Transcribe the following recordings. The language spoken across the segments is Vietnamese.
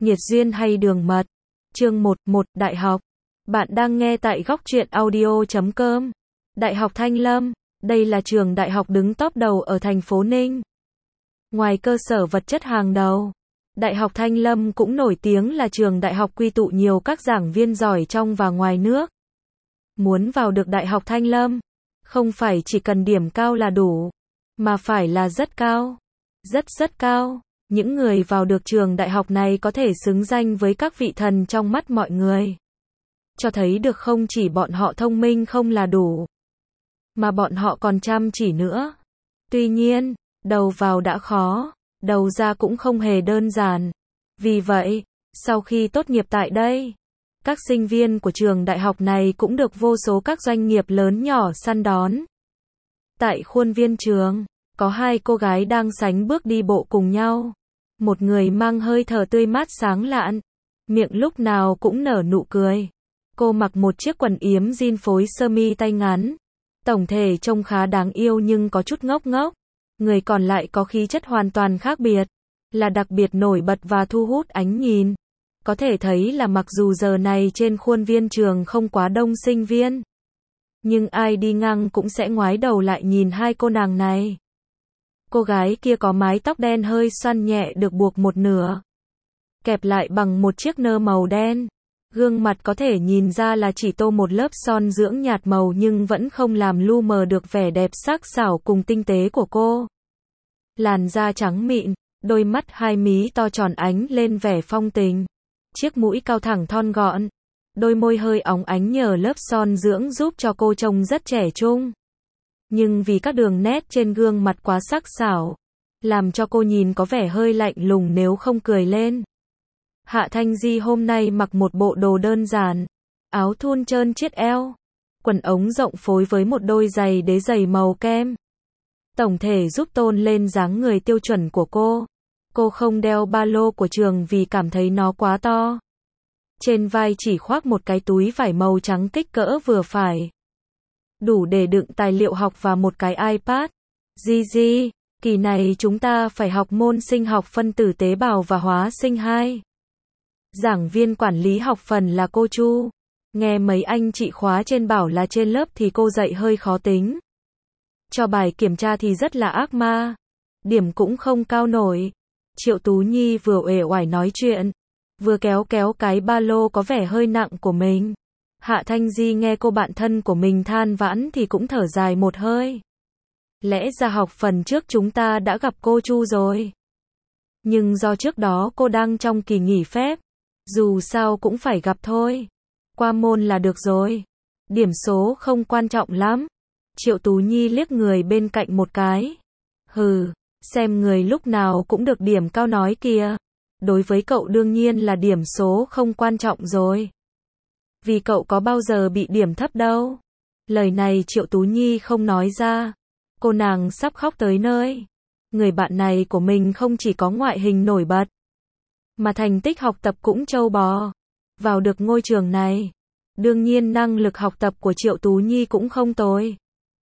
Nhiệt duyên hay đường mật. Chương 1, Đại học. Bạn đang nghe tại goctruyện audio.com. Đại học Thanh Lâm. Đây là trường đại học đứng top đầu ở thành phố Ninh. Ngoài cơ sở vật chất hàng đầu, Đại học Thanh Lâm cũng nổi tiếng là trường đại học quy tụ nhiều các giảng viên giỏi trong và ngoài nước. Muốn vào được Đại học Thanh Lâm, không phải chỉ cần điểm cao là đủ, mà phải là rất cao. Rất cao. Những người vào được trường đại học này có thể xứng danh với các vị thần trong mắt mọi người. Cho thấy được không chỉ bọn họ thông minh không là đủ, mà bọn họ còn chăm chỉ nữa. Tuy nhiên, đầu vào đã khó, đầu ra cũng không hề đơn giản. Vì vậy, sau khi tốt nghiệp tại đây, các sinh viên của trường đại học này cũng được vô số các doanh nghiệp lớn nhỏ săn đón. Tại khuôn viên trường, có hai cô gái đang sánh bước đi bộ cùng nhau. Một người mang hơi thở tươi mát sáng lạn, miệng lúc nào cũng nở nụ cười. Cô mặc một chiếc quần yếm jean phối sơ mi tay ngắn. Tổng thể trông khá đáng yêu nhưng có chút ngốc ngốc. Người còn lại có khí chất hoàn toàn khác biệt, là đặc biệt nổi bật và thu hút ánh nhìn. Có thể thấy là mặc dù giờ này trên khuôn viên trường không quá đông sinh viên, nhưng ai đi ngang cũng sẽ ngoái đầu lại nhìn hai cô nàng này. Cô gái kia có mái tóc đen hơi xoăn nhẹ được buộc một nửa, kẹp lại bằng một chiếc nơ màu đen. Gương mặt có thể nhìn ra là chỉ tô một lớp son dưỡng nhạt màu nhưng vẫn không làm lu mờ được vẻ đẹp sắc sảo cùng tinh tế của cô. Làn da trắng mịn, đôi mắt hai mí to tròn ánh lên vẻ phong tình. Chiếc mũi cao thẳng thon gọn, đôi môi hơi óng ánh nhờ lớp son dưỡng giúp cho cô trông rất trẻ trung. Nhưng vì các đường nét trên gương mặt quá sắc sảo, làm cho cô nhìn có vẻ hơi lạnh lùng nếu không cười lên. Hạ Thanh Di hôm nay mặc một bộ đồ đơn giản, áo thun trơn chiết eo, quần ống rộng phối với một đôi giày đế giày màu kem. Tổng thể giúp tôn lên dáng người tiêu chuẩn của cô. Cô không đeo ba lô của trường vì cảm thấy nó quá to. Trên vai chỉ khoác một cái túi vải màu trắng kích cỡ vừa phải, đủ để đựng tài liệu học và một cái iPad. Gigi, kỳ này chúng ta phải học môn sinh học phân tử tế bào và hóa sinh 2. Giảng viên quản lý học phần là cô Chu. Nghe mấy anh chị khóa trên bảo là trên lớp thì cô dạy hơi khó tính. Cho bài kiểm tra thì rất là ác ma, điểm cũng không cao nổi. Triệu Tú Nhi vừa uể oải nói chuyện, vừa kéo cái ba lô có vẻ hơi nặng của mình. Hạ Thanh Di nghe cô bạn thân của mình than vãn thì cũng thở dài một hơi. Lẽ ra học phần trước chúng ta đã gặp cô Chu rồi, nhưng do trước đó cô đang trong kỳ nghỉ phép, dù sao cũng phải gặp thôi. Qua môn là được rồi, điểm số không quan trọng lắm. Triệu Tú Nhi liếc người bên cạnh một cái. Hừ, xem người lúc nào cũng được điểm cao nói kìa. Đối với cậu đương nhiên là điểm số không quan trọng rồi, vì cậu có bao giờ bị điểm thấp đâu. Lời này Triệu Tú Nhi không nói ra, cô nàng sắp khóc tới nơi. Người bạn này của mình không chỉ có ngoại hình nổi bật, mà thành tích học tập cũng trâu bò. Vào được ngôi trường này, đương nhiên năng lực học tập của Triệu Tú Nhi cũng không tồi.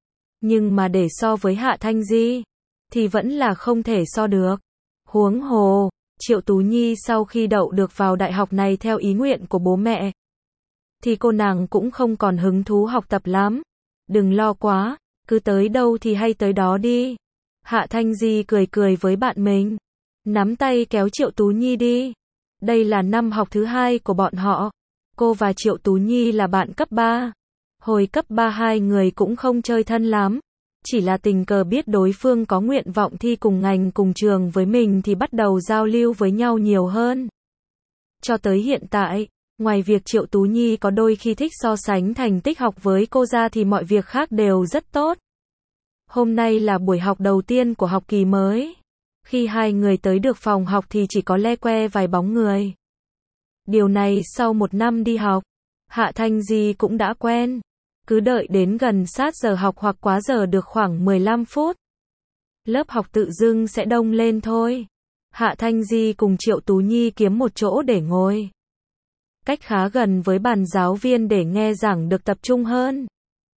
Nhưng mà để so với Hạ Thanh Di, thì vẫn là không thể so được. Huống hồ, Triệu Tú Nhi sau khi đậu được vào đại học này theo ý nguyện của bố mẹ, thì cô nàng cũng không còn hứng thú học tập lắm. Đừng lo quá, cứ tới đâu thì hay tới đó đi. Hạ Thanh Di cười với bạn mình, nắm tay kéo Triệu Tú Nhi đi. Đây là năm học thứ 2 của bọn họ. Cô và Triệu Tú Nhi là bạn cấp 3. Hồi cấp 3 hai người cũng không chơi thân lắm, chỉ là tình cờ biết đối phương có nguyện vọng thi cùng ngành cùng trường với mình thì bắt đầu giao lưu với nhau nhiều hơn. Cho tới hiện tại, ngoài việc Triệu Tú Nhi có đôi khi thích so sánh thành tích học với cô ra thì mọi việc khác đều rất tốt. Hôm nay là buổi học đầu tiên của học kỳ mới. Khi hai người tới được phòng học thì chỉ có le que vài bóng người. Điều này sau một năm đi học, Hạ Thanh Di cũng đã quen. Cứ đợi đến gần sát giờ học hoặc quá giờ được khoảng 15 phút, lớp học tự dưng sẽ đông lên thôi. Hạ Thanh Di cùng Triệu Tú Nhi kiếm một chỗ để ngồi, cách khá gần với bàn giáo viên để nghe giảng được tập trung hơn.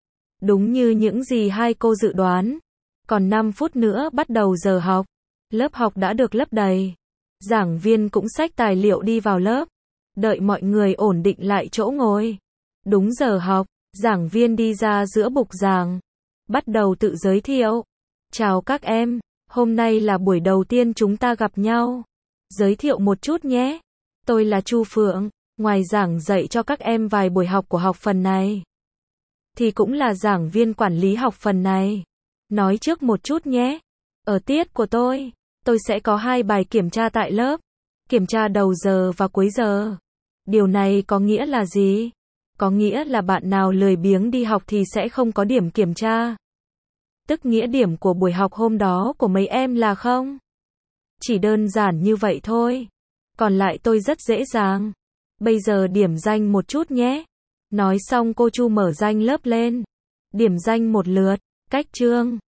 Đúng như những gì hai cô dự đoán, còn 5 phút nữa bắt đầu giờ học, lớp học đã được lấp đầy. Giảng viên cũng xách tài liệu đi vào lớp. Đợi mọi người ổn định lại chỗ ngồi. Đúng giờ học, giảng viên đi ra giữa bục giảng. Bắt đầu tự giới thiệu. Chào các em, hôm nay là buổi đầu tiên chúng ta gặp nhau. Giới thiệu một chút nhé. Tôi là Chu Phượng, ngoài giảng dạy cho các em vài buổi học của học phần này, thì cũng là giảng viên quản lý học phần này. Nói trước một chút nhé. Ở tiết của tôi sẽ có 2 bài kiểm tra tại lớp. Kiểm tra đầu giờ và cuối giờ. Điều này có nghĩa là gì? Có nghĩa là bạn nào lười biếng đi học thì sẽ không có điểm kiểm tra. Tức nghĩa điểm của buổi học hôm đó của mấy em là không. Chỉ đơn giản như vậy thôi. Còn lại tôi rất dễ dàng. Bây giờ điểm danh một chút nhé. Nói xong cô Chu mở danh lớp lên. Điểm danh một lượt. Cách chương.